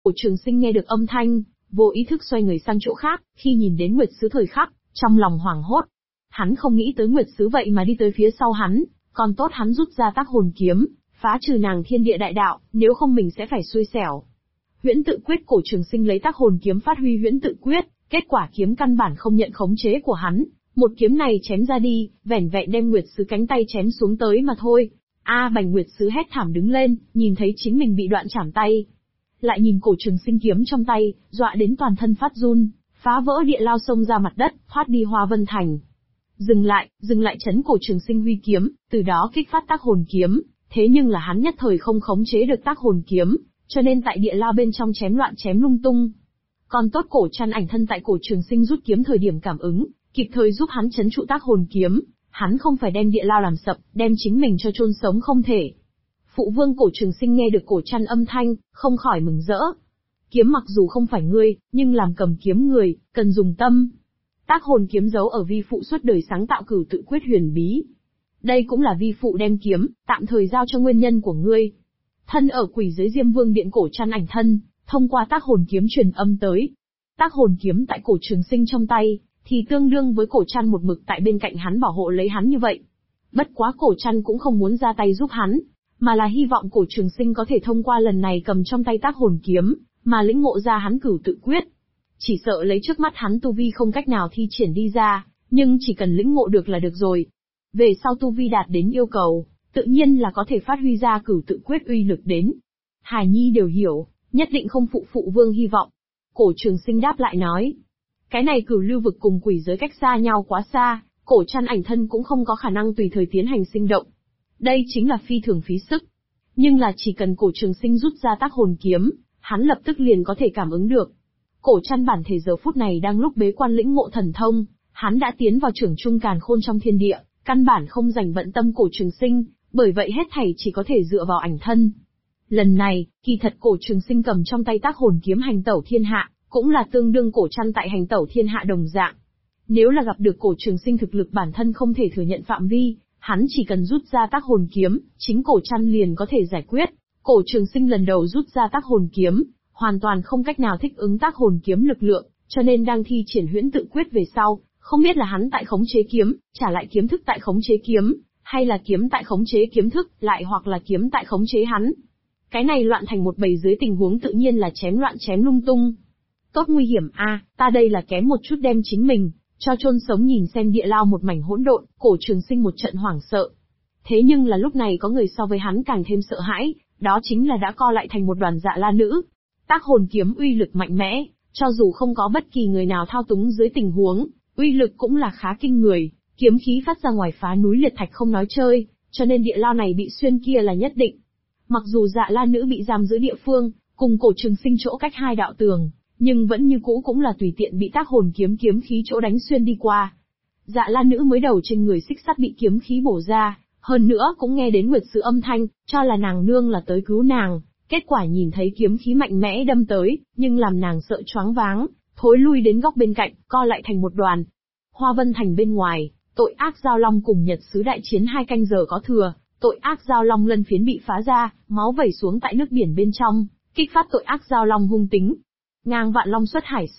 Cổ Trường Sinh nghe được âm thanh, vô ý thức xoay người sang chỗ khác, khi nhìn đến Nguyệt Sứ thời khắc, trong lòng hoảng hốt. Hắn không nghĩ tới Nguyệt Sứ vậy mà đi tới phía sau hắn, còn tốt hắn rút ra tác hồn kiếm, phá trừ nàng thiên địa đại đạo, nếu không mình sẽ phải xui xẻo. Huyễn Tự Quyết. Cổ Trường Sinh lấy tác hồn kiếm phát huy Huyễn Tự Quyết, kết quả kiếm căn bản không nhận khống chế của hắn, một kiếm này chém ra đi, vẻn vẹn đem Nguyệt Sứ cánh tay chém xuống tới mà thôi. Bành! Nguyệt Sứ hét thảm đứng lên, nhìn thấy chính mình bị đoạn chảm tay. Lại nhìn Cổ Trường Sinh kiếm trong tay, dọa đến toàn thân phát run, phá vỡ địa lao xông ra mặt đất, thoát đi Hoa Vân Thành. Dừng lại chấn Cổ Trường Sinh huy kiếm, từ đó kích phát tác hồn kiếm, thế nhưng là hắn nhất thời không khống chế được tác hồn kiếm, cho nên tại địa lao bên trong chém loạn chém lung tung. Còn tốt Cổ Trăn Ảnh thân tại Cổ Trường Sinh rút kiếm thời điểm cảm ứng, kịp thời giúp hắn chấn trụ tác hồn kiếm, hắn không phải đem địa lao làm sập, đem chính mình cho chôn sống không thể. Phụ vương Cổ Trường Sinh nghe được Cổ Trăn âm thanh, không khỏi mừng rỡ. Kiếm mặc dù không phải ngươi, nhưng làm cầm kiếm người, cần dùng tâm. Tác hồn kiếm giấu ở vi phụ suốt đời sáng tạo Cửu Tự Quyết huyền bí. Đây cũng là vi phụ đem kiếm, tạm thời giao cho nguyên nhân của ngươi. Thân ở quỷ giới Diêm Vương điện Cổ Trăn Ảnh thân, thông qua tác hồn kiếm truyền âm tới. Tác hồn kiếm tại Cổ Trường Sinh trong tay, thì tương đương với Cổ Trăn một mực tại bên cạnh hắn bảo hộ lấy hắn như vậy. Bất quá Cổ Trăn cũng không muốn ra tay giúp hắn, mà là hy vọng Cổ Trường Sinh có thể thông qua lần này cầm trong tay tác hồn kiếm, mà lĩnh ngộ ra hắn Cửu Tự Quyết. Chỉ sợ lấy trước mắt hắn tu vi không cách nào thi triển đi ra, nhưng chỉ cần lĩnh ngộ được là được rồi. Về sau tu vi đạt đến yêu cầu, tự nhiên là có thể phát huy ra Cửu Tự Quyết uy lực đến. Hải Nhi đều hiểu, nhất định không phụ phụ vương hy vọng. Cổ Trường Sinh đáp lại nói. Cái này Cửu Lưu vực cùng quỷ giới cách xa nhau quá xa, Cổ Trăn Ảnh thân cũng không có khả năng tùy thời tiến hành sinh động. Đây chính là phi thường phí sức. Nhưng là chỉ cần Cổ Trường Sinh rút ra tác hồn kiếm, hắn lập tức liền có thể cảm ứng được. Cổ Trăn bản thể giờ phút này đang lúc bế quan lĩnh ngộ thần thông, hắn đã tiến vào trưởng trung càn khôn trong thiên địa, căn bản không dành bận tâm Cổ Trường Sinh, bởi vậy hết thảy chỉ có thể dựa vào ảnh thân. Lần này, kỳ thật Cổ Trường Sinh cầm trong tay tác hồn kiếm hành tẩu thiên hạ, cũng là tương đương Cổ Trăn tại hành tẩu thiên hạ đồng dạng. Nếu là gặp được Cổ Trường Sinh thực lực bản thân không thể thừa nhận phạm vi, hắn chỉ cần rút ra tác hồn kiếm, chính Cổ Trăn liền có thể giải quyết. Cổ Trường Sinh lần đầu rút ra tác hồn kiếm, hoàn toàn không cách nào thích ứng tác hồn kiếm lực lượng, cho nên đang thi triển Huyễn Tự Quyết về sau, không biết là hắn tại khống chế kiếm, trả lại kiếm thức tại khống chế kiếm, hay là kiếm tại khống chế kiếm thức, lại hoặc là kiếm tại khống chế hắn. Cái này loạn thành một bầy dưới tình huống tự nhiên là chém loạn chém lung tung. Tốt nguy hiểm ta đây là kém một chút đem chính mình cho chôn sống. Nhìn xem địa lao một mảnh hỗn độn, Cổ Trường Sinh một trận hoảng sợ. Thế nhưng là lúc này có người so với hắn càng thêm sợ hãi, đó chính là đã co lại thành một đoàn Dạ La Nữ. Tác hồn kiếm uy lực mạnh mẽ, cho dù không có bất kỳ người nào thao túng dưới tình huống, uy lực cũng là khá kinh người, kiếm khí phát ra ngoài phá núi liệt thạch không nói chơi, cho nên địa lao này bị xuyên kia là nhất định. Mặc dù Dạ La Nữ bị giam giữ địa phương, cùng Cổ Trường Sinh chỗ cách hai đạo tường, nhưng vẫn như cũ cũng là tùy tiện bị tác hồn kiếm kiếm khí chỗ đánh xuyên đi qua. Dạ La Nữ mới đầu trên người xích sắt bị kiếm khí bổ ra, hơn nữa cũng nghe đến Nguyệt Sứ âm thanh, cho là nàng nương là tới cứu nàng, kết quả nhìn thấy kiếm khí mạnh mẽ đâm tới, nhưng làm nàng sợ choáng váng, thối lui đến góc bên cạnh, co lại thành một đoàn. Hoa Vân Thành bên ngoài, tội ác Giao Long cùng Nhật Sứ đại chiến 2 canh giờ có thừa, tội ác Giao Long lân phiến bị phá ra, máu vẩy xuống tại nước biển bên trong, kích phát tội ác Giao Long hung tính. Ngang Vạn Long xuất hải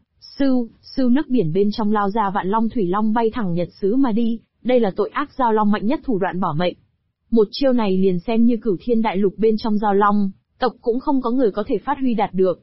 sưu nước biển bên trong lao ra Vạn Long Thủy Long bay thẳng Nhật Sứ mà đi, đây là tội ác Giao Long mạnh nhất thủ đoạn bỏ mệnh. Một chiêu này liền xem như Cửu Thiên Đại Lục bên trong Giao Long tộc cũng không có người có thể phát huy đạt được.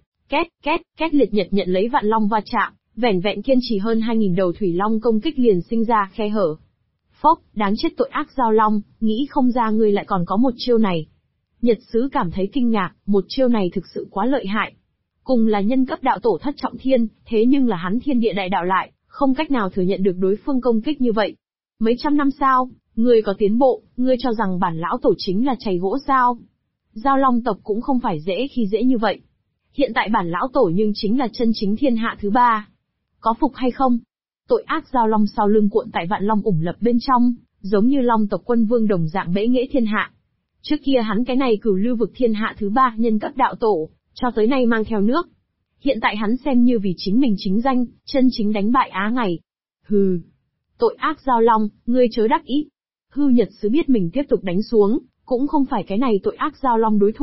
Két liệt nhật nhận lấy Vạn Long va chạm, vẻn vẹn kiên trì hơn 2000 đầu Thủy Long công kích liền sinh ra khe hở. Phốc, đáng chết tội ác Giao Long, nghĩ không ra ngươi lại còn có một chiêu này. Nhật Sứ cảm thấy kinh ngạc, một chiêu này thực sự quá lợi hại. Cùng là nhân cấp đạo tổ thất trọng thiên, thế nhưng là hắn thiên địa đại đạo lại, không cách nào thừa nhận được đối phương công kích như vậy. Mấy trăm năm sao, ngươi có tiến bộ, ngươi cho rằng bản lão tổ chính là chày gỗ sao? Giao Long tộc cũng không phải dễ khi dễ như vậy. Hiện tại bản lão tổ nhưng chính là chân chính thiên hạ thứ 3. Có phục hay không? Tội ác Giao Long sau lưng cuộn tại Vạn Long ủng lập bên trong, giống như Long tộc quân vương đồng dạng bẽ nghễ thiên hạ. Trước kia hắn cái này Cửu Lưu vực thiên hạ thứ 3 nhân cấp đạo tổ, cho tới nay mang theo nước. Hiện tại hắn xem như vì chính mình chính danh, chân chính đánh bại Á Ngày. Hừ. Tội ác Giao Long, ngươi chớ đắc ý. Hư Nhật Sứ biết mình tiếp tục đánh xuống, cũng không phải cái này tội ác Giao Long đối thủ,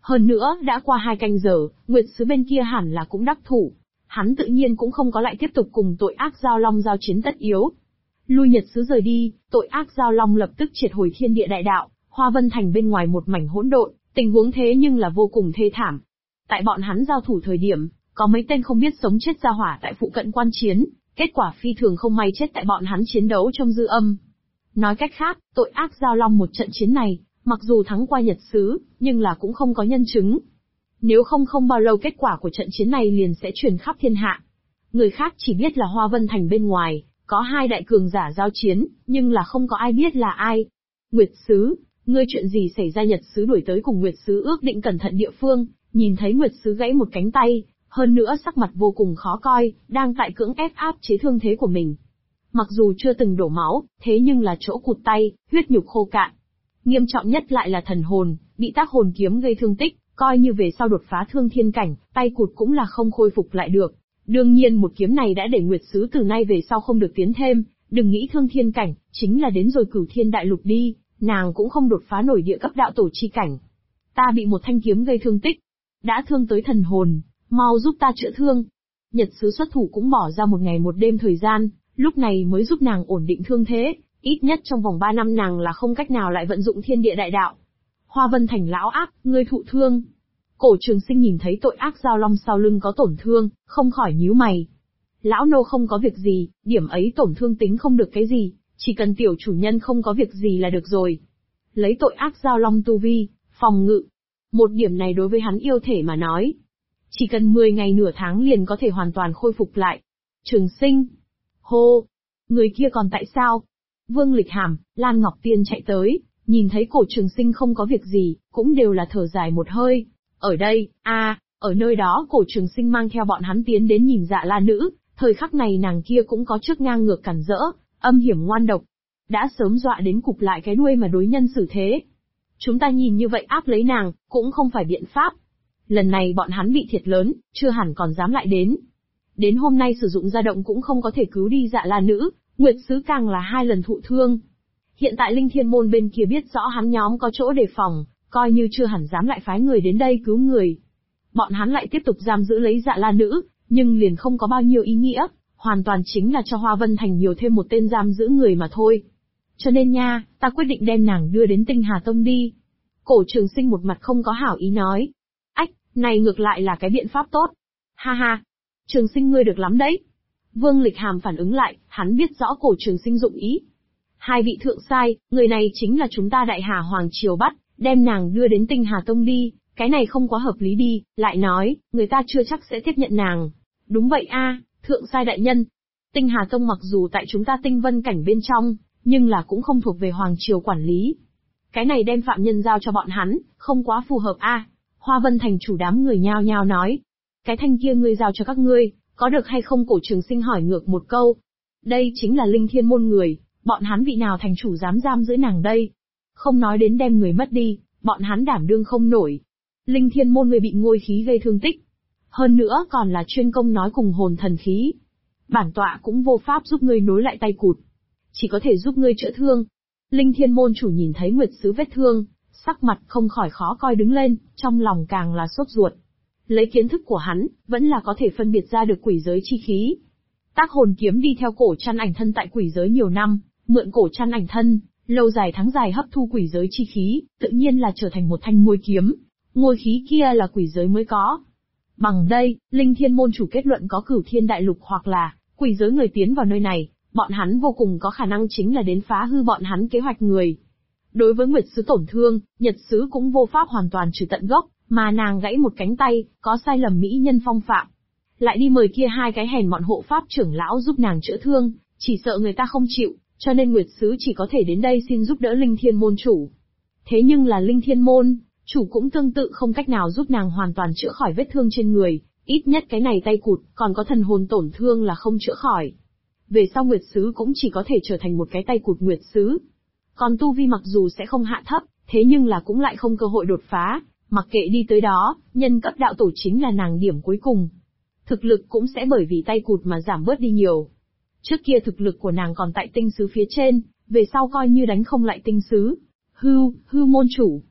Hơn nữa, đã qua 2 canh giờ, Nguyệt Sứ bên kia hẳn là cũng đắc thủ. Hắn tự nhiên cũng không có lại tiếp tục cùng tội ác Giao Long giao chiến tất yếu. Lui Nhật Sứ rời đi, tội ác Giao Long lập tức triệt hồi thiên địa đại đạo, Hoa Vân Thành bên ngoài một mảnh hỗn độn, tình huống thế nhưng là vô cùng thê thảm. Tại bọn hắn giao thủ thời điểm, có mấy tên không biết sống chết ra hỏa tại phụ cận quan chiến, kết quả phi thường không may chết tại bọn hắn chiến đấu trong dư âm. Nói cách khác, tội ác Giao Long một trận chiến này, mặc dù thắng qua Nhật Sứ, nhưng là cũng không có nhân chứng. Nếu không bao lâu kết quả của trận chiến này liền sẽ truyền khắp thiên hạ. Người khác chỉ biết là Hoa Vân Thành bên ngoài, có 2 đại cường giả giao chiến, nhưng là không có ai biết là ai. Nguyệt Sứ, ngươi chuyện gì xảy ra? Nhật Sứ đuổi tới cùng Nguyệt Sứ ước định cẩn thận địa phương, nhìn thấy Nguyệt Sứ gãy một cánh tay, hơn nữa sắc mặt vô cùng khó coi, đang tại cưỡng ép áp chế thương thế của mình. Mặc dù chưa từng đổ máu, thế nhưng là chỗ cụt tay, huyết nhục khô cạn. Nghiêm trọng nhất lại là thần hồn, bị tác hồn kiếm gây thương tích, coi như về sau đột phá thương thiên cảnh, tay cụt cũng là không khôi phục lại được. Đương nhiên một kiếm này đã để Nguyệt Sứ từ nay về sau không được tiến thêm, đừng nghĩ thương thiên cảnh, chính là đến rồi Cửu Thiên Đại Lục đi, nàng cũng không đột phá nổi địa cấp đạo tổ chi cảnh. Ta bị một thanh kiếm gây thương tích, đã thương tới thần hồn, mau giúp ta chữa thương. Nhật Sứ xuất thủ cũng bỏ ra 1 ngày 1 đêm thời gian, lúc này mới giúp nàng ổn định thương thế, ít nhất trong vòng 3 năm nàng là không cách nào lại vận dụng thiên địa đại đạo. Hoa Vân Thành lão ác, ngươi thụ thương. Cổ Trường Sinh nhìn thấy tội ác Giao Long sau lưng có tổn thương, không khỏi nhíu mày. Lão nô không có việc gì, điểm ấy tổn thương tính không được cái gì, chỉ cần tiểu chủ nhân không có việc gì là được rồi. Lấy tội ác Giao Long tu vi, phòng ngự. Một điểm này đối với hắn yêu thể mà nói, chỉ cần 10 ngày nửa tháng liền có thể hoàn toàn khôi phục lại. Trường Sinh. Hô. Người kia còn tại sao? Vương Lịch Hàm, Lan Ngọc Tiên chạy tới, nhìn thấy Cổ Trường Sinh không có việc gì, cũng đều là thở dài một hơi. Ở đây, ở nơi đó Cổ Trường Sinh mang theo bọn hắn tiến đến nhìn Dạ La Nữ, thời khắc này nàng kia cũng có trước ngang ngược cản rỡ, âm hiểm ngoan độc. Đã sớm dọa đến cụp lại cái đuôi mà đối nhân xử thế. Chúng ta nhìn như vậy áp lấy nàng, cũng không phải biện pháp. Lần này bọn hắn bị thiệt lớn, chưa hẳn còn dám lại đến. Đến hôm nay sử dụng gia động cũng không có thể cứu đi Dạ La Nữ, Nguyệt Sứ càng là 2 lần thụ thương. Hiện tại Linh Thiên Môn bên kia biết rõ hắn nhóm có chỗ đề phòng, coi như chưa hẳn dám lại phái người đến đây cứu người. Bọn hắn lại tiếp tục giam giữ lấy Dạ La Nữ, nhưng liền không có bao nhiêu ý nghĩa, hoàn toàn chính là cho Hoa Vân Thành nhiều thêm một tên giam giữ người mà thôi. Cho nên nha, ta quyết định đem nàng đưa đến Tinh Hà Tông đi. Cổ Trường Sinh một mặt không có hảo ý nói. Ách, này ngược lại là cái biện pháp tốt. Ha ha, Trường Sinh ngươi được lắm đấy. Vương Lịch Hàm phản ứng lại, hắn biết rõ Cổ Trường Sinh dụng ý. 2 vị thượng sai, người này chính là chúng ta Đại Hà Hoàng Triều bắt, đem nàng đưa đến Tinh Hà Tông đi, cái này không quá hợp lý đi, lại nói, người ta chưa chắc sẽ tiếp nhận nàng. Đúng vậy thượng sai đại nhân. Tinh Hà Tông mặc dù tại chúng ta Tinh Vân cảnh bên trong, nhưng là cũng không thuộc về Hoàng Triều quản lý. Cái này đem phạm nhân giao cho bọn hắn, không quá phù hợp Hoa Vân Thành chủ đám người nhao nhao nói. Cái thanh kia ngươi giao cho các ngươi, có được hay không? Cổ Trường Sinh hỏi ngược một câu. Đây chính là Linh Thiên Môn người, bọn hắn vị nào thành chủ dám giam giữ nàng đây? Không nói đến đem người mất đi, bọn hắn đảm đương không nổi. Linh Thiên Môn người bị ngôi khí gây thương tích. Hơn nữa còn là chuyên công nói cùng hồn thần khí. Bản tọa cũng vô pháp giúp ngươi nối lại tay cụt. Chỉ có thể giúp ngươi chữa thương. Linh Thiên Môn chủ nhìn thấy Nguyệt Sứ vết thương, sắc mặt không khỏi khó coi đứng lên, trong lòng càng là sốt ruột. Lấy kiến thức của hắn, vẫn là có thể phân biệt ra được quỷ giới chi khí. Tác hồn kiếm đi theo cổ chăn ảnh thân tại quỷ giới nhiều năm, mượn cổ chăn ảnh thân, lâu dài tháng dài hấp thu quỷ giới chi khí, tự nhiên là trở thành một thanh ngôi kiếm. Ngôi khí kia là quỷ giới mới có. Bằng đây, Linh Thiên Môn chủ kết luận có Cửu Thiên Đại Lục hoặc là quỷ giới người tiến vào nơi này, bọn hắn vô cùng có khả năng chính là đến phá hư bọn hắn kế hoạch người. Đối với Nguyệt Sứ tổn thương, Nhật Sứ cũng vô pháp hoàn toàn trừ tận gốc, mà nàng gãy một cánh tay, có sai lầm mỹ nhân phong phạm. Lại đi mời kia 2 cái hèn mọn hộ pháp trưởng lão giúp nàng chữa thương, chỉ sợ người ta không chịu, cho nên Nguyệt Sứ chỉ có thể đến đây xin giúp đỡ Linh Thiên Môn chủ. Thế nhưng là Linh Thiên Môn chủ cũng tương tự không cách nào giúp nàng hoàn toàn chữa khỏi vết thương trên người, ít nhất cái này tay cụt, còn có thần hồn tổn thương là không chữa khỏi. Về sau Nguyệt Sứ cũng chỉ có thể trở thành một cái tay cụt Nguyệt Sứ. Còn tu vi mặc dù sẽ không hạ thấp, thế nhưng là cũng lại không cơ hội đột phá, mặc kệ đi tới đó, nhân cấp đạo tổ chính là nàng điểm cuối cùng. Thực lực cũng sẽ bởi vì tay cụt mà giảm bớt đi nhiều. Trước kia thực lực của nàng còn tại tinh sứ phía trên, về sau coi như đánh không lại tinh sứ. Hưu môn chủ.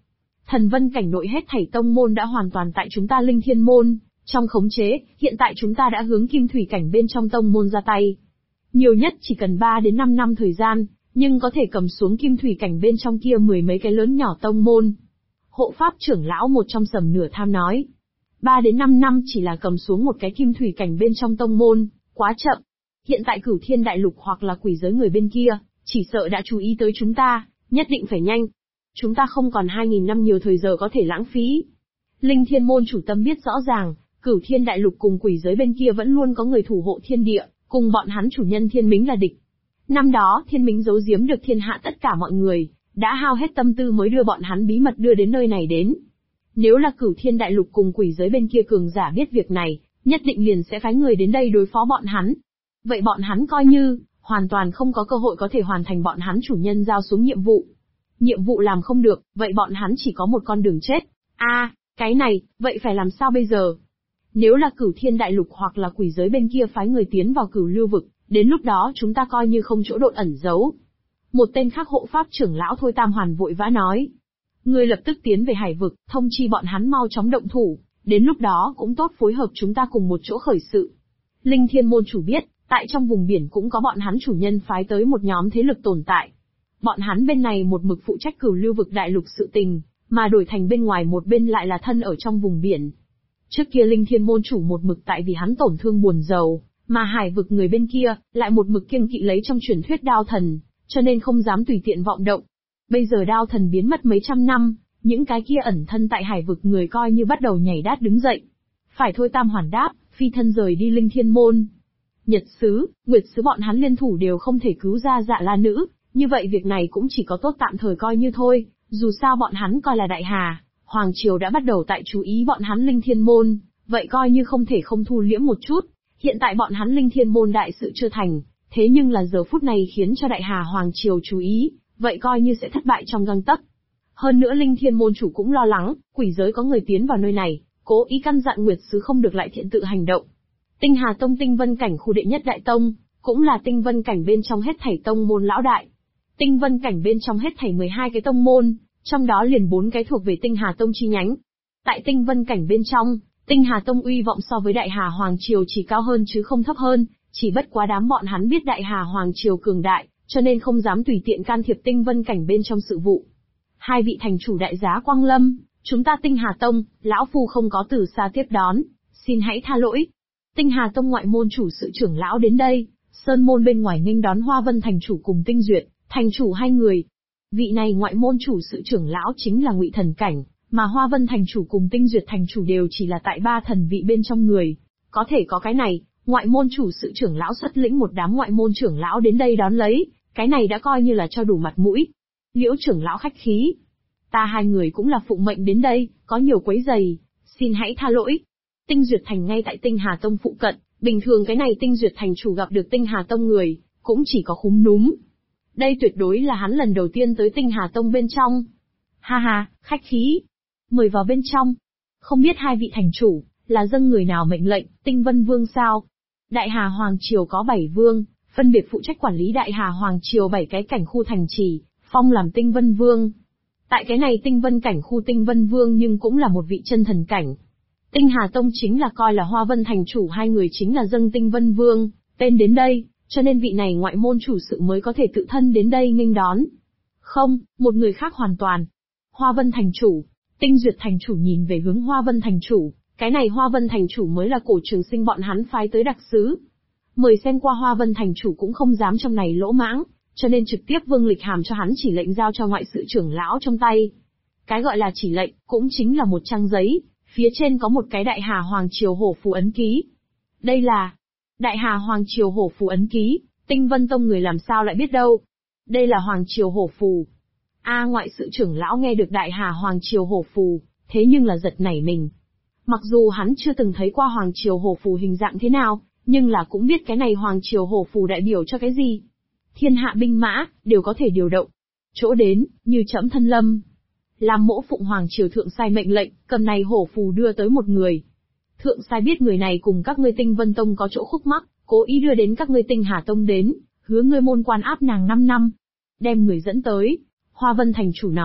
Thần vân cảnh nội hết thảy tông môn đã hoàn toàn tại chúng ta Linh Thiên môn trong khống chế, hiện tại chúng ta đã hướng kim thủy cảnh bên trong tông môn ra tay. Nhiều nhất chỉ cần 3 đến 5 năm thời gian, nhưng có thể cầm xuống kim thủy cảnh bên trong kia 10 mấy cái lớn nhỏ tông môn. Hộ pháp trưởng lão một trong Sầm Nửa Tham nói. 3 đến 5 năm chỉ là cầm xuống một cái kim thủy cảnh bên trong tông môn, quá chậm. Hiện tại Cửu Thiên Đại Lục hoặc là quỷ giới người bên kia, chỉ sợ đã chú ý tới chúng ta, nhất định phải nhanh. Chúng ta không còn 2.000 năm nhiều thời giờ có thể lãng phí. Linh Thiên môn chủ tâm biết rõ ràng, Cửu Thiên Đại Lục cùng quỷ giới bên kia vẫn luôn có người thủ hộ thiên địa, cùng bọn hắn chủ nhân Thiên Mính là địch. Năm đó Thiên Mính giấu giếm được thiên hạ tất cả mọi người, đã hao hết tâm tư mới đưa bọn hắn bí mật đưa đến nơi này đến. Nếu là Cửu Thiên Đại Lục cùng quỷ giới bên kia cường giả biết việc này, nhất định liền sẽ phái người đến đây đối phó bọn hắn. Vậy bọn hắn coi như, hoàn toàn không có cơ hội có thể hoàn thành bọn hắn chủ nhân giao xuống nhiệm vụ. Nhiệm vụ làm không được, vậy bọn hắn chỉ có một con đường chết. Cái này, vậy phải làm sao bây giờ? Nếu là Cửu Thiên Đại Lục hoặc là quỷ giới bên kia phái người tiến vào Cửu Lưu vực, đến lúc đó chúng ta coi như không chỗ độn ẩn giấu. Một tên khác hộ pháp trưởng lão Thôi Tam Hoàn vội vã nói. Ngươi lập tức tiến về Hải vực, thông chi bọn hắn mau chóng động thủ, đến lúc đó cũng tốt phối hợp chúng ta cùng một chỗ khởi sự. Linh Thiên môn chủ biết, tại trong vùng biển cũng có bọn hắn chủ nhân phái tới một nhóm thế lực tồn tại. Bọn hắn bên này một mực phụ trách Cửu Lưu vực đại lục sự tình, mà đổi thành bên ngoài một bên lại là thân ở trong vùng biển. Trước kia Linh Thiên môn chủ một mực tại vì hắn tổn thương buồn rầu, mà Hải vực người bên kia lại một mực kiêng kỵ lấy trong truyền thuyết đao thần, cho nên không dám tùy tiện vọng động. Bây giờ đao thần biến mất mấy trăm năm, những cái kia ẩn thân tại Hải vực người coi như bắt đầu nhảy đát đứng dậy. Phải Thôi Tam Hoàn đáp, phi thân rời đi Linh Thiên môn. Nhật sứ, Nguyệt sứ bọn hắn liên thủ đều không thể cứu ra Dạ La nữ, như vậy việc này cũng chỉ có tốt tạm thời coi như thôi, dù sao bọn hắn coi là đại hà, Hoàng Triều đã bắt đầu tại chú ý bọn hắn Linh Thiên môn, vậy coi như không thể không thu liễm một chút. Hiện tại bọn hắn Linh Thiên môn đại sự chưa thành, thế nhưng là giờ phút này khiến cho đại hà Hoàng Triều chú ý, vậy coi như sẽ thất bại trong gang tấc. Hơn nữa Linh Thiên môn chủ cũng lo lắng, quỷ giới có người tiến vào nơi này, cố ý căn dặn Nguyệt sứ không được lại thiện tự hành động. Tinh Hà Tông Tinh Vân cảnh khu đệ nhất đại tông, cũng là Tinh Vân cảnh bên trong hết thảy tông môn lão đại. Tinh Vân cảnh bên trong hết thảy 12 cái tông môn, trong đó liền 4 cái thuộc về Tinh Hà Tông chi nhánh. Tại Tinh Vân cảnh bên trong, Tinh Hà Tông uy vọng so với Đại Hà Hoàng Triều chỉ cao hơn chứ không thấp hơn, chỉ bất quá đám bọn hắn biết Đại Hà Hoàng Triều cường đại, cho nên không dám tùy tiện can thiệp Tinh Vân cảnh bên trong sự vụ. Hai vị thành chủ đại giá Quang Lâm, chúng ta Tinh Hà Tông, lão phu không có từ xa tiếp đón, xin hãy tha lỗi. Tinh Hà Tông ngoại môn chủ sự trưởng lão đến đây, sơn môn bên ngoài nghênh đón Hoa Vân thành chủ cùng Tinh Duyệt, thành chủ hai người. Vị này ngoại môn chủ sự trưởng lão chính là Ngụy Thần cảnh, mà Hoa Vân thành chủ cùng Tinh Duyệt thành chủ đều chỉ là tại 3 thần vị bên trong người. Có thể có cái này, ngoại môn chủ sự trưởng lão xuất lĩnh một đám ngoại môn trưởng lão đến đây đón lấy, cái này đã coi như là cho đủ mặt mũi. Liễu trưởng lão khách khí. Ta hai người cũng là phụng mệnh đến đây, có nhiều quấy rầy, xin hãy tha lỗi. Tinh Duyệt thành ngay tại Tinh Hà Tông phụ cận, bình thường cái này Tinh Duyệt thành chủ gặp được Tinh Hà Tông người, cũng chỉ có khúm núm. Đây tuyệt đối là hắn lần đầu tiên tới Tinh Hà Tông bên trong. Ha ha, khách khí. Mời vào bên trong. Không biết hai vị thành chủ, là dâng người nào mệnh lệnh, Tinh Vân Vương sao? Đại Hà Hoàng Triều có 7 vương, phân biệt phụ trách quản lý Đại Hà Hoàng Triều 7 cái cảnh khu thành trì, phong làm Tinh Vân Vương. Tại cái này Tinh Vân cảnh khu Tinh Vân Vương nhưng cũng là một vị chân thần cảnh. Tinh Hà Tông chính là coi là Hoa Vân thành chủ hai người chính là dâng Tinh Vân Vương, tên đến đây, cho nên vị này ngoại môn chủ sự mới có thể tự thân đến đây nghênh đón. Không, một người khác hoàn toàn. Hoa Vân thành chủ, Tinh Duyệt thành chủ nhìn về hướng Hoa Vân thành chủ, cái này Hoa Vân thành chủ mới là Cổ Trường Sinh bọn hắn phái tới đặc sứ. Mời xem qua Hoa Vân thành chủ cũng không dám trong này lỗ mãng, cho nên trực tiếp vương lịch hàm cho hắn chỉ lệnh giao cho ngoại sự trưởng lão trong tay. Cái gọi là chỉ lệnh, cũng chính là một trang giấy, phía trên có một cái Đại Hà Hoàng Triều hổ phù ấn ký. Đây là Đại Hà Hoàng Triều hổ phù ấn ký, Tinh Vân Tông người làm sao lại biết đâu. Đây là Hoàng Triều hổ phù. Ngoại sự trưởng lão nghe được Đại Hà Hoàng Triều hổ phù, thế nhưng là giật nảy mình. Mặc dù hắn chưa từng thấy qua Hoàng Triều hổ phù hình dạng thế nào, nhưng là cũng biết cái này Hoàng Triều hổ phù đại biểu cho cái gì. Thiên hạ binh mã, đều có thể điều động. Chỗ đến, như trẫm thân lâm. Làm mỗ phụng Hoàng Triều thượng sai mệnh lệnh, cầm này hổ phù đưa tới một người. Thượng sai biết người này cùng các ngươi Tinh Vân Tông có chỗ khúc mắc, cố ý đưa đến các ngươi Tinh Hà Tông đến, hứa ngươi môn quan áp nàng 5 năm. Đem người dẫn tới. Hoa Vân thành chủ nói,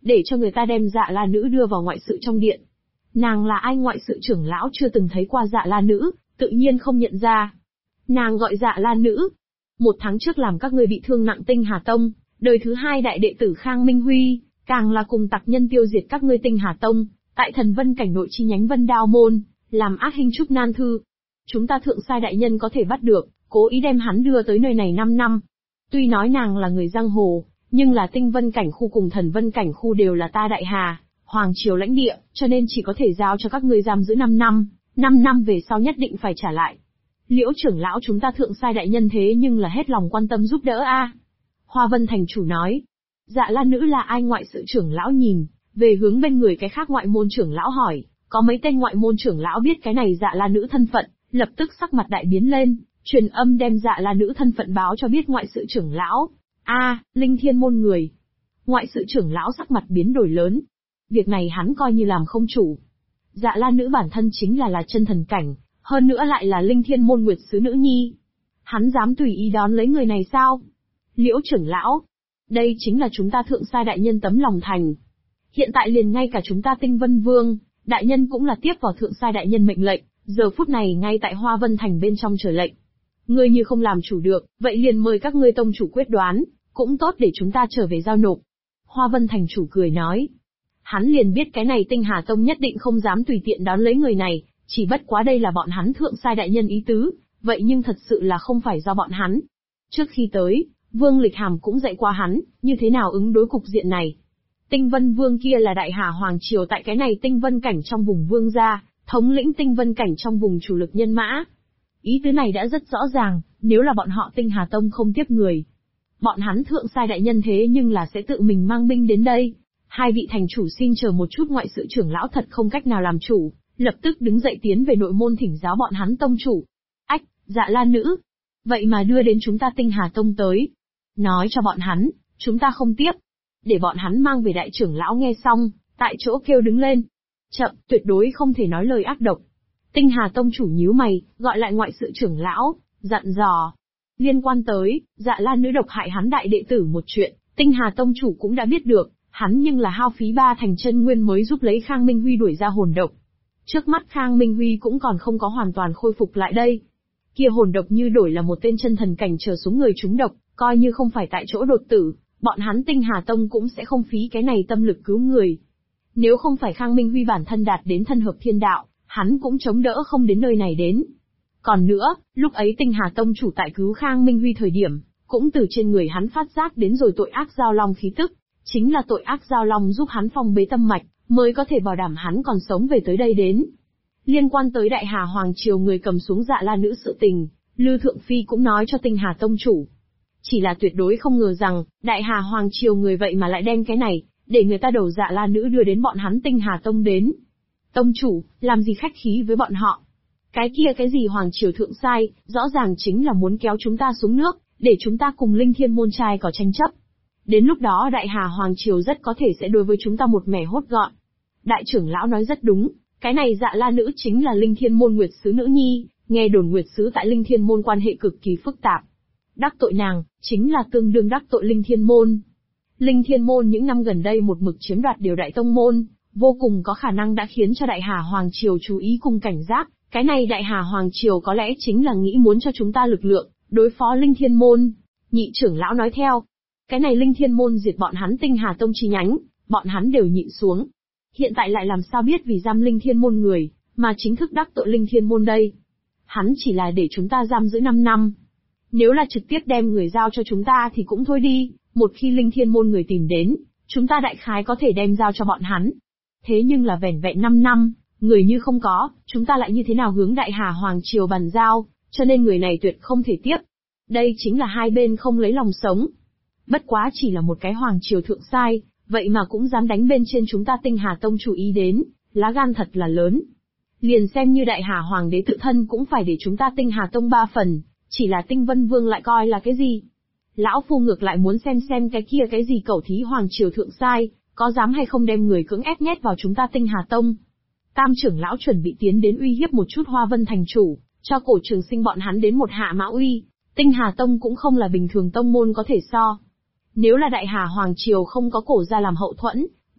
để cho người ta đem Dạ La Nữ đưa vào ngoại sự trong điện. Nàng là ai ngoại sự trưởng lão chưa từng thấy qua Dạ La Nữ, tự nhiên không nhận ra. Nàng gọi Dạ La Nữ. 1 tháng trước làm các ngươi bị thương nặng Tinh Hà Tông, đời thứ 2 đại đệ tử Khang Minh Huy, càng là cùng tặc nhân tiêu diệt các ngươi Tinh Hà Tông, tại Thần Vân cảnh nội chi nhánh Vân Đao môn, làm ác hình trúc nan thư. Chúng ta thượng sai đại nhân có thể bắt được, cố ý đem hắn đưa tới nơi này 5 năm. Tuy nói nàng là người giang hồ, nhưng là Tinh Vân cảnh khu cùng Thần Vân cảnh khu đều là ta Đại Hà, Hoàng triều lãnh địa, cho nên chỉ có thể giao cho các ngươi giam giữ 5 năm, 5 năm về sau nhất định phải trả lại. Liễu trưởng lão chúng ta thượng sai đại nhân thế nhưng là hết lòng quan tâm giúp đỡ a. Hoa Vân thành chủ nói. Dạ La Nữ là ai ngoại sự trưởng lão nhìn, về hướng bên người cái khác ngoại môn trưởng lão hỏi, có mấy tên ngoại môn trưởng lão biết cái này Dạ La Nữ thân phận, lập tức sắc mặt đại biến lên, truyền âm đem Dạ La Nữ thân phận báo cho biết ngoại sự trưởng lão. Linh Thiên môn người. Ngoại sự trưởng lão sắc mặt biến đổi lớn. Việc này hắn coi như làm không chủ. Dạ La Nữ bản thân chính là chân thần cảnh, hơn nữa lại là Linh Thiên môn nguyệt sứ nữ nhi. Hắn dám tùy ý đón lấy người này sao? Liễu trưởng lão, đây chính là chúng ta thượng sai đại nhân tấm lòng thành. Hiện tại liền ngay cả chúng ta Tinh Vân Vương, đại nhân cũng là tiếp vào thượng sai đại nhân mệnh lệnh, giờ phút này ngay tại Hoa Vân thành bên trong chờ lệnh. Ngươi như không làm chủ được, vậy liền mời các ngươi tông chủ quyết đoán, cũng tốt để chúng ta trở về giao nộp. Hoa Vân thành chủ cười nói. Hắn liền biết cái này Tinh Hà Tông nhất định không dám tùy tiện đón lấy người này, chỉ bất quá đây là bọn hắn thượng sai đại nhân ý tứ, vậy nhưng thật sự là không phải do bọn hắn. Trước khi tới, Vương Lịch Hàm cũng dạy qua hắn, như thế nào ứng đối cục diện này. Tinh Vân Vương kia là Đại Hà Hoàng triều tại cái này Tinh Vân cảnh trong vùng vương gia, thống lĩnh Tinh Vân cảnh trong vùng chủ lực nhân mã. Ý tứ này đã rất rõ ràng, nếu là bọn họ Tinh Hà Tông không tiếp người, bọn hắn thượng sai đại nhân thế nhưng là sẽ tự mình mang binh đến đây. Hai vị thành chủ xin chờ một chút, ngoại sự trưởng lão thật không cách nào làm chủ, lập tức đứng dậy tiến về nội môn thỉnh giáo bọn hắn tông chủ. Ách, Dạ La Nữ, vậy mà đưa đến chúng ta Tinh Hà Tông tới. Nói cho bọn hắn, chúng ta không tiếp. Để bọn hắn mang về đại trưởng lão nghe xong, tại chỗ kêu đứng lên. Chậm, tuyệt đối không thể nói lời ác độc. Tinh Hà Tông chủ nhíu mày, gọi lại ngoại sự trưởng lão, dặn dò. Liên quan tới, Dạ La Nữ độc hại hắn đại đệ tử một chuyện, Tinh Hà Tông chủ cũng đã biết được, hắn nhưng là hao phí 3 thành chân nguyên mới giúp lấy Khang Minh Huy đuổi ra hồn độc. Trước mắt Khang Minh Huy cũng còn không có hoàn toàn khôi phục lại đây. Kia hồn độc như đổi là một tên chân thần cảnh trở xuống người trúng độc, coi như không phải tại chỗ đột tử, bọn hắn Tinh Hà Tông cũng sẽ không phí cái này tâm lực cứu người. Nếu không phải Khang Minh Huy bản thân đạt đến thân hợp thiên đạo, hắn cũng chống đỡ không đến nơi này đến. Còn nữa, lúc ấy Tinh Hà Tông chủ tại cứu Khang Minh Huy thời điểm, cũng từ trên người hắn phát giác đến rồi tội ác giao long khí tức, chính là tội ác giao long giúp hắn phong bế tâm mạch, mới có thể bảo đảm hắn còn sống về tới đây đến. Liên quan tới Đại Hà Hoàng triều người cầm xuống Dạ La Nữ sự tình, Lư Thượng Phi cũng nói cho Tinh Hà Tông chủ. Chỉ là tuyệt đối không ngờ rằng, Đại Hà Hoàng triều người vậy mà lại đem cái này, để người ta đầu Dạ La Nữ đưa đến bọn hắn Tinh Hà Tông đến. Tông chủ, làm gì khách khí với bọn họ? Cái kia cái gì Hoàng triều thượng sai, rõ ràng chính là muốn kéo chúng ta xuống nước, để chúng ta cùng Linh Thiên môn trai có tranh chấp. Đến lúc đó Đại Hà Hoàng triều rất có thể sẽ đối với chúng ta một mẻ hốt gọn. Đại trưởng lão nói rất đúng, cái này Dạ La Nữ chính là Linh Thiên môn nguyệt sứ nữ nhi, nghe đồn nguyệt sứ tại Linh Thiên môn quan hệ cực kỳ phức tạp. Đắc tội nàng, chính là tương đương đắc tội Linh Thiên môn. Linh Thiên môn những năm gần đây một mực chiếm đoạt điều đại tông môn, vô cùng có khả năng đã khiến cho Đại Hà Hoàng triều chú ý cùng cảnh giác, cái này Đại Hà Hoàng triều có lẽ chính là nghĩ muốn cho chúng ta lực lượng, đối phó Linh Thiên môn. Nhị trưởng lão nói theo, cái này Linh Thiên môn diệt bọn hắn Tinh Hà Tông chi nhánh, bọn hắn đều nhịn xuống. Hiện tại lại làm sao biết vì giam Linh Thiên môn người, mà chính thức đắc tội Linh Thiên môn đây? Hắn chỉ là để chúng ta giam giữ 5 năm. Nếu là trực tiếp đem người giao cho chúng ta thì cũng thôi đi, một khi Linh Thiên môn người tìm đến, chúng ta đại khái có thể đem giao cho bọn hắn. Thế nhưng là vẻn vẹn 5 năm, người như không có, chúng ta lại như thế nào hướng Đại Hà Hoàng triều bàn giao, cho nên người này tuyệt không thể tiếp. Đây chính là hai bên không lấy lòng sống. Bất quá chỉ là một cái Hoàng triều thượng sai, vậy mà cũng dám đánh bên trên chúng ta Tinh Hà Tông chú ý đến, lá gan thật là lớn. Liền xem như Đại Hà Hoàng đế tự thân cũng phải để chúng ta Tinh Hà Tông 3 phần, chỉ là Tinh Vân Vương lại coi là cái gì? Lão phu ngược lại muốn xem cái kia cái gì cẩu thí Hoàng triều thượng sai, có dám hay không đem người cưỡng ép nhét vào chúng ta Tinh Hà Tông. Tam trưởng lão chuẩn bị tiến đến uy hiếp một chút Hoa Vân thành chủ, cho Cổ Trường Sinh bọn hắn đến một hạ mã uy, Tinh Hà Tông cũng không là bình thường tông môn có thể so. Nếu là Đại Hà Hoàng triều không có Cổ gia làm hậu thuẫn,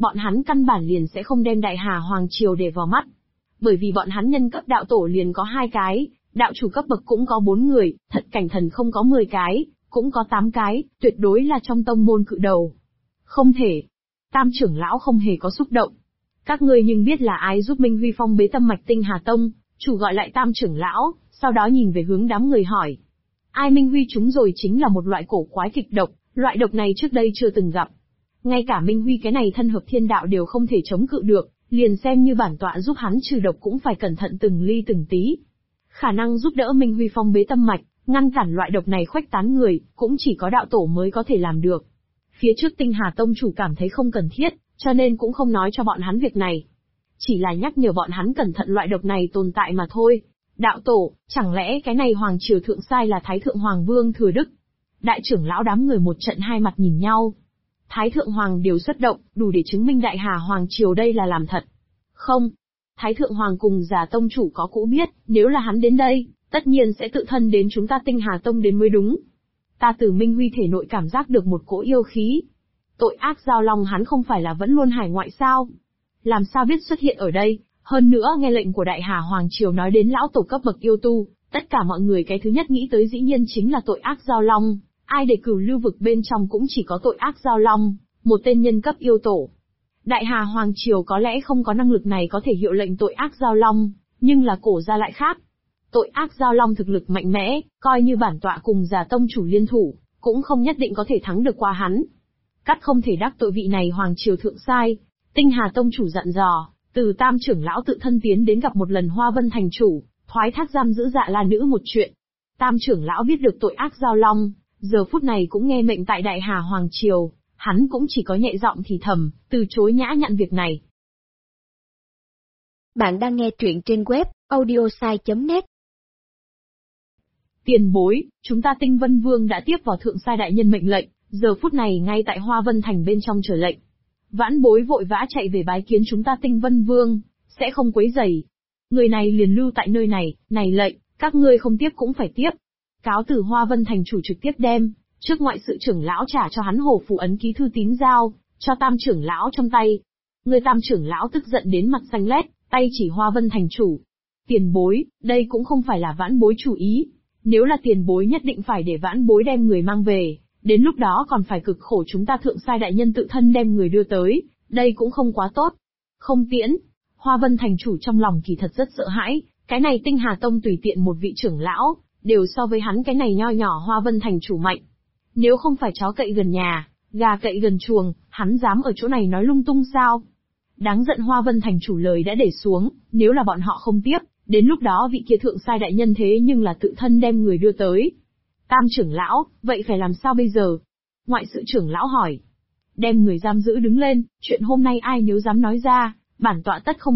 bọn hắn căn bản liền sẽ không đem Đại Hà Hoàng Triều để vào mắt. Bởi vì bọn hắn nhân cấp đạo tổ liền có 2 cái, đạo chủ cấp bậc cũng có 4 người, thật cảnh thần không có 10 cái, cũng có 8 cái, tuyệt đối là trong tông môn cự đầu. Không thể. Tam trưởng lão không hề có xúc động. Các ngươi nhưng biết là ai giúp Minh Huy phong bế tâm mạch Tinh Hà Tông? Chủ gọi lại Tam trưởng lão, sau đó nhìn về hướng đám người hỏi. Ai Minh Huy chúng rồi chính là một loại cổ quái kịch độc, loại độc này trước đây chưa từng gặp. Ngay cả Minh Huy cái này thân hợp thiên đạo đều không thể chống cự được, liền xem như bản tọa giúp hắn trừ độc cũng phải cẩn thận từng ly từng tí. Khả năng giúp đỡ Minh Huy phong bế tâm mạch, ngăn cản loại độc này khuếch tán người, cũng chỉ có đạo tổ mới có thể làm được. Phía trước Tinh Hà Tông chủ cảm thấy không cần thiết, cho nên cũng không nói cho bọn hắn việc này. Chỉ là nhắc nhở bọn hắn cẩn thận loại độc này tồn tại mà thôi. Đạo tổ, chẳng lẽ cái này Hoàng Triều Thượng Sai là Thái Thượng Hoàng Vương Thừa Đức? Đại trưởng lão đám người một trận hai mặt nhìn nhau. Thái Thượng Hoàng đều xuất động, đủ để chứng minh Đại Hà Hoàng Triều đây là làm thật. Không. Thái Thượng Hoàng cùng Già Tông chủ có cũ biết, nếu là hắn đến đây, tất nhiên sẽ tự thân đến chúng ta Tinh Hà Tông đến mới đúng. Ta từ Minh Huy thể nội cảm giác được một cỗ yêu khí. Tội ác giao long hắn không phải là vẫn luôn hải ngoại sao? Làm sao biết xuất hiện ở đây, hơn nữa nghe lệnh của Đại Hà Hoàng Triều nói đến lão tổ cấp bậc yêu tu, tất cả mọi người cái thứ nhất nghĩ tới dĩ nhiên chính là tội ác giao long, ai để cửu lưu vực bên trong cũng chỉ có tội ác giao long, một tên nhân cấp yêu tổ. Đại Hà Hoàng Triều có lẽ không có năng lực này có thể hiệu lệnh tội ác giao long, nhưng là cổ gia lại khác. Tội ác giao long thực lực mạnh mẽ, coi như bản tọa cùng Già Tông chủ liên thủ, cũng không nhất định có thể thắng được qua hắn. Cắt không thể đắc tội vị này Hoàng Triều Thượng Sai. Tinh Hà Tông chủ dặn dò, từ Tam trưởng lão tự thân tiến đến gặp một lần Hoa Vân thành chủ, thoái thác giam giữ Dạ La nữ một chuyện. Tam trưởng lão biết được tội ác giao long, giờ phút này cũng nghe mệnh tại Đại Hà Hoàng Triều, hắn cũng chỉ có nhẹ giọng thì thầm, từ chối nhã nhặn việc này. Bạn đang nghe truyện trên web audiosai.net. Tiền bối, chúng ta Tinh Vân Vương đã tiếp vào Thượng Sai đại nhân mệnh lệnh, giờ phút này ngay tại Hoa Vân thành bên trong chờ lệnh. Vãn bối vội vã chạy về bái kiến chúng ta Tinh Vân Vương, sẽ không quấy rầy. Người này liền lưu tại nơi này lệnh, các ngươi không tiếp cũng phải tiếp. Cáo từ Hoa Vân thành chủ trực tiếp đem, trước ngoại sự trưởng lão trả cho hắn hồ phù ấn ký thư tín giao, cho Tam trưởng lão trong tay. Người Tam trưởng lão tức giận đến mặt xanh lét, tay chỉ Hoa Vân thành chủ. Tiền bối, đây cũng không phải là vãn bối chủ ý. Nếu là tiền bối nhất định phải để vãn bối đem người mang về, đến lúc đó còn phải cực khổ chúng ta Thượng Sai đại nhân tự thân đem người đưa tới, đây cũng không quá tốt. Không tiễn, Hoa Vân thành chủ trong lòng kỳ thật rất sợ hãi, cái này Tinh Hà Tông tùy tiện một vị trưởng lão, đều so với hắn cái này nho nhỏ Hoa Vân thành chủ mạnh. Nếu không phải chó cậy gần nhà, gà cậy gần chuồng, hắn dám ở chỗ này nói lung tung sao? Đáng giận Hoa Vân thành chủ lời đã để xuống, nếu là bọn họ không tiếp, đến lúc đó vị kia Thượng Sai đại nhân thế nhưng là tự thân đem người đưa tới. Tam trưởng lão, vậy phải làm sao bây giờ? Ngoại sự trưởng lão hỏi. Đem người giam giữ đứng lên, chuyện hôm nay ai nếu dám nói ra, bản tọa tất không